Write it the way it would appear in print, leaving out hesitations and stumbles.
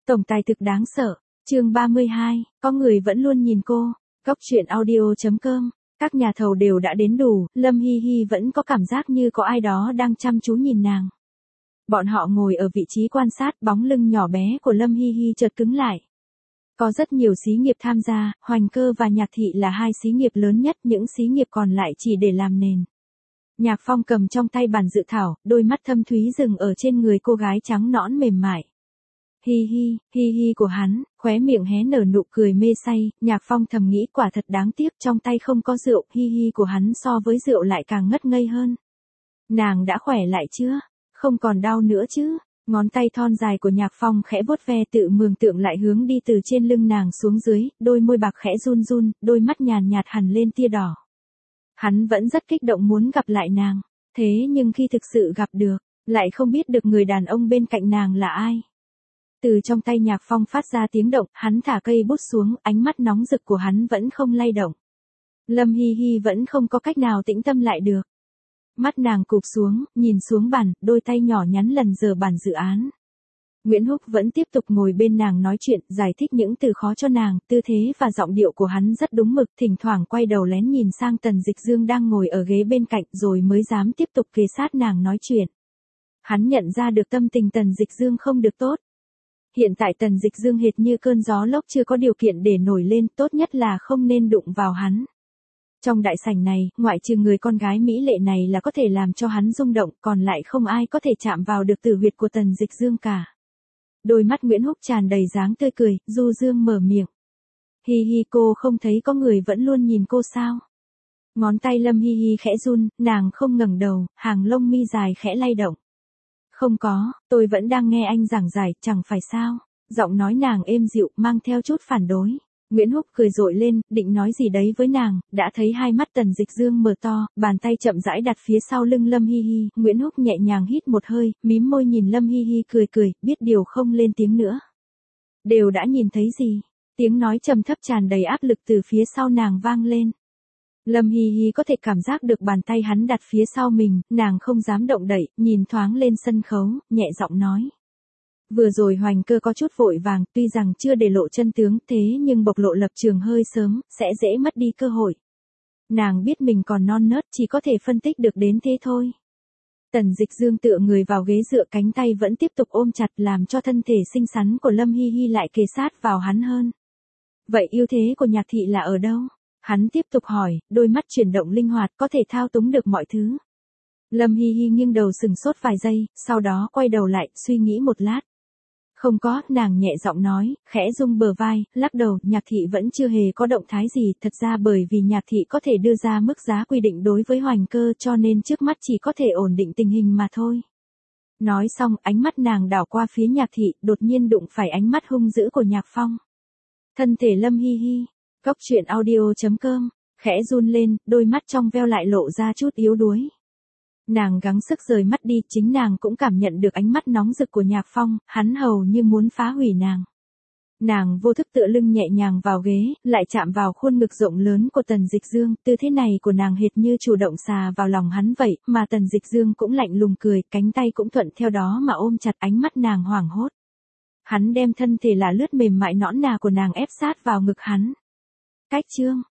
Tổng tài thực đáng sợ. Chương 32, có người vẫn luôn nhìn cô. Góc truyện audio.com. Các nhà thầu đều đã đến đủ, Lâm Hi Hi vẫn có cảm giác như có ai đó đang chăm chú nhìn nàng. Bọn họ ngồi ở vị trí quan sát, bóng lưng nhỏ bé của Lâm Hi Hi chợt cứng lại. Có rất nhiều xí nghiệp tham gia, Hoành Cơ và Nhạc Thị là hai xí nghiệp lớn nhất, những xí nghiệp còn lại chỉ để làm nền. Nhạc Phong cầm trong tay bản dự thảo, đôi mắt thâm thúy dừng ở trên người cô gái trắng nõn mềm mại. Hi hi của hắn, khóe miệng hé nở nụ cười mê say, Nhạc Phong thầm nghĩ quả thật đáng tiếc trong tay không có rượu, hi của hắn so với rượu lại càng ngất ngây hơn. Nàng đã khỏe lại chưa? Không còn đau nữa chứ? Ngón tay thon dài của Nhạc Phong khẽ vuốt ve tự mường tượng lại hướng đi từ trên lưng nàng xuống dưới, đôi môi bạc khẽ run run, đôi mắt nhàn nhạt hằn lên tia đỏ. Hắn vẫn rất kích động muốn gặp lại nàng, thế nhưng khi thực sự gặp được, lại không biết được người đàn ông bên cạnh nàng là ai. Từ trong tay Nhạc Phong phát ra tiếng động, hắn thả cây bút xuống, ánh mắt nóng rực của hắn vẫn không lay động. Lâm Hi Hi vẫn không có cách nào tĩnh tâm lại được. Mắt nàng cụp xuống, nhìn xuống bàn, đôi tay nhỏ nhắn lần dờ bản dự án. Nguyễn Húc vẫn tiếp tục ngồi bên nàng nói chuyện, giải thích những từ khó cho nàng, tư thế và giọng điệu của hắn rất đúng mực, thỉnh thoảng quay đầu lén nhìn sang Tần Dịch Dương đang ngồi ở ghế bên cạnh rồi mới dám tiếp tục kề sát nàng nói chuyện. Hắn nhận ra được tâm tình Tần Dịch Dương không được tốt. Hiện tại Tần Dịch Dương hệt như cơn gió lốc chưa có điều kiện để nổi lên, tốt nhất là không nên đụng vào hắn. Trong đại sảnh này, ngoại trừ người con gái mỹ lệ này là có thể làm cho hắn rung động, còn lại không ai có thể chạm vào được tử huyệt của Tần Dịch Dương cả. Đôi mắt Nguyễn Húc tràn đầy dáng tươi cười, du dương mở miệng. Hi cô không thấy có người vẫn luôn nhìn cô sao? Ngón tay Lâm Hi Hi khẽ run, nàng không ngẩng đầu, hàng lông mi dài khẽ lay động. Không có, tôi vẫn đang nghe anh giảng giải, chẳng phải sao? Giọng nói nàng êm dịu, mang theo chút phản đối. Nguyễn Húc cười rộ lên, định nói gì đấy với nàng, đã thấy hai mắt Tần Dịch Dương mở to, bàn tay chậm rãi đặt phía sau lưng Lâm Hi Hi, Nguyễn Húc nhẹ nhàng hít một hơi, mím môi nhìn Lâm Hi Hi cười, biết điều không lên tiếng nữa. Đều đã nhìn thấy gì? Tiếng nói trầm thấp tràn đầy áp lực từ phía sau nàng vang lên. Lâm Hi Hi có thể cảm giác được bàn tay hắn đặt phía sau mình, nàng không dám động đậy, nhìn thoáng lên sân khấu, nhẹ giọng nói. Vừa rồi Hoành Cơ có chút vội vàng, tuy rằng chưa để lộ chân tướng, thế nhưng bộc lộ lập trường hơi sớm, sẽ dễ mất đi cơ hội. Nàng biết mình còn non nớt, chỉ có thể phân tích được đến thế thôi. Tần Dịch Dương tựa người vào ghế dựa, cánh tay vẫn tiếp tục ôm chặt, làm cho thân thể xinh xắn của Lâm Hi Hi lại kề sát vào hắn hơn. Vậy ưu thế của Nhạc Thị là ở đâu? Hắn tiếp tục hỏi, đôi mắt chuyển động linh hoạt, có thể thao túng được mọi thứ. Lâm Hi Hi nghiêng đầu sừng sốt vài giây, sau đó quay đầu lại, suy nghĩ một lát. Không có, nàng nhẹ giọng nói, khẽ rung bờ vai, lắc đầu, Nhạc Thị vẫn chưa hề có động thái gì, thật ra bởi vì Nhạc Thị có thể đưa ra mức giá quy định đối với Hoành Cơ cho nên trước mắt chỉ có thể ổn định tình hình mà thôi. Nói xong, ánh mắt nàng đảo qua phía Nhạc Thị, đột nhiên đụng phải ánh mắt hung dữ của Nhạc Phong. Thân thể Lâm Hi Hi, góc truyện audio.com, khẽ run lên, đôi mắt trong veo lại lộ ra chút yếu đuối. Nàng gắng sức rời mắt đi, chính nàng cũng cảm nhận được ánh mắt nóng rực của Nhạc Phong, hắn hầu như muốn phá hủy nàng. Nàng vô thức tựa lưng nhẹ nhàng vào ghế, lại chạm vào khuôn ngực rộng lớn của Tần Dịch Dương, tư thế này của nàng hệt như chủ động xà vào lòng hắn vậy, mà Tần Dịch Dương cũng lạnh lùng cười, cánh tay cũng thuận theo đó mà ôm chặt, ánh mắt nàng hoảng hốt. Hắn đem thân thể là lướt mềm mại nõn nà của nàng ép sát vào ngực hắn. Cách chương